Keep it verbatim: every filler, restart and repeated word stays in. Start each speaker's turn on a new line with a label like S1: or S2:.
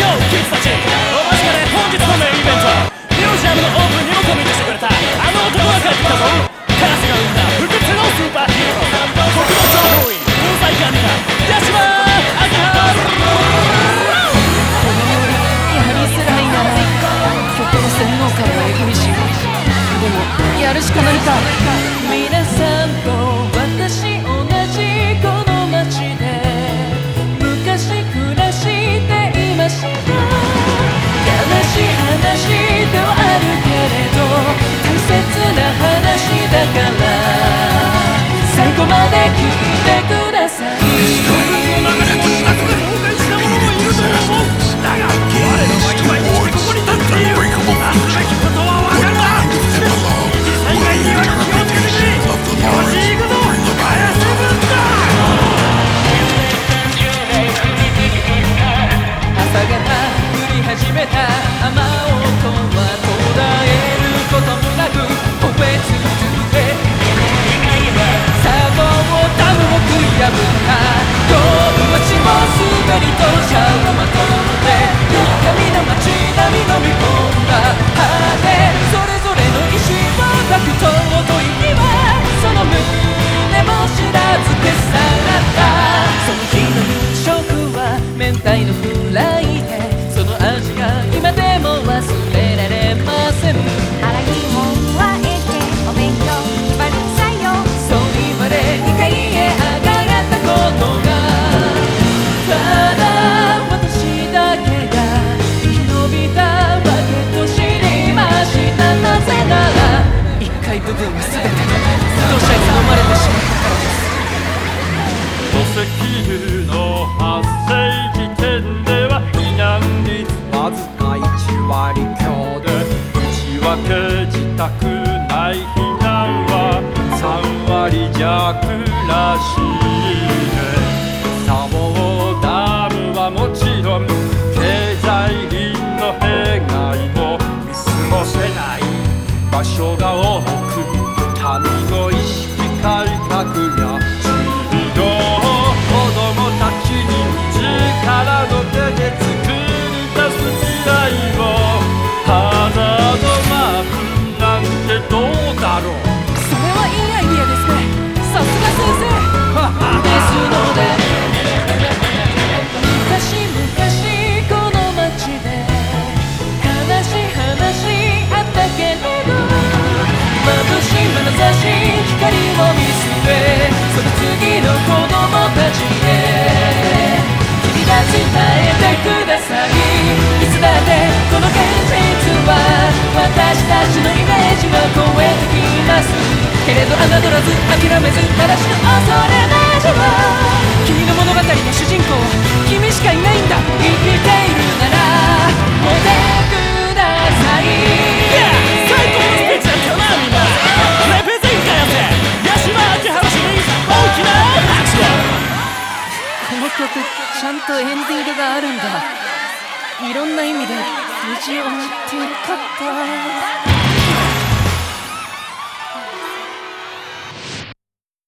S1: キッズたち、お待ちかね本日のメインイベント、ミュージアムのオープンにもコミットしてくれたあの男が帰ってきたぞ。カラスが生んだ不屈のスーパーヒーロー、国土諜報員防災管理官八島明葉。
S2: この料理やりづらいな。曲の洗脳感もえぐいし、でもやるしかないか。
S3: 皆さんと私同じこの街で昔暮らしていました。悲しい話ではあるけれど大切な話だから最後まで聞いてください。
S1: の中でも自宅で崩壊した者もいると思う。だが我らは今生きてここに立っている。あるべきことは分かるわ。二次災害には気をつけてくれ。よし行くぞ早瀬分だ。
S3: 朝が降り始めた雨音は途絶えることもなく燃え続け、砂防ダムを食い破った動物も滑りと車をまとって神の街並み飲み込んだ果て、それぞれの意志を抱く尊い日はその胸も知らず消された。その日の夕食は明太のフライで、その味が今でも忘れられません。
S4: あらぎも加えてお勉強気張りさよ。
S3: そう言われに階へ上がったことがただ私だけが生き延びたわけと知りました。なぜなら一階部分は全て土砂に飲まれてしまったからです。
S5: 土石流の発生時点では避難率わずかいちわり強で、内訳自宅内避難はさんわり弱らしいね。砂防ダムはもちろん経済林の弊害も見過ごせない場所が多く、民の意識改革や水道、子供たちに自らの手で作り出す未来を、ハザードマップなんてどうだろう。
S2: それはいいアイディアですね、さすが先生。
S3: ですので昔々この街で悲しい話あったけれど、眩しい眼差し光を見据え、その次の子供たちへ君が伝えてください。いつだってこの現実は私たちのイメージを超えてきますけれど、侮らず諦めず正しく恐れなしは君の物語の主人公は君しかいないんだ。生きているならもてください。
S1: 最高のスピーチだったよなみんな。レペゼンかやせ八島明葉氏に大きな拍手を。
S2: この曲ちゃんとエンディングがあるんだ。いろんな意味で無事終わってよかった。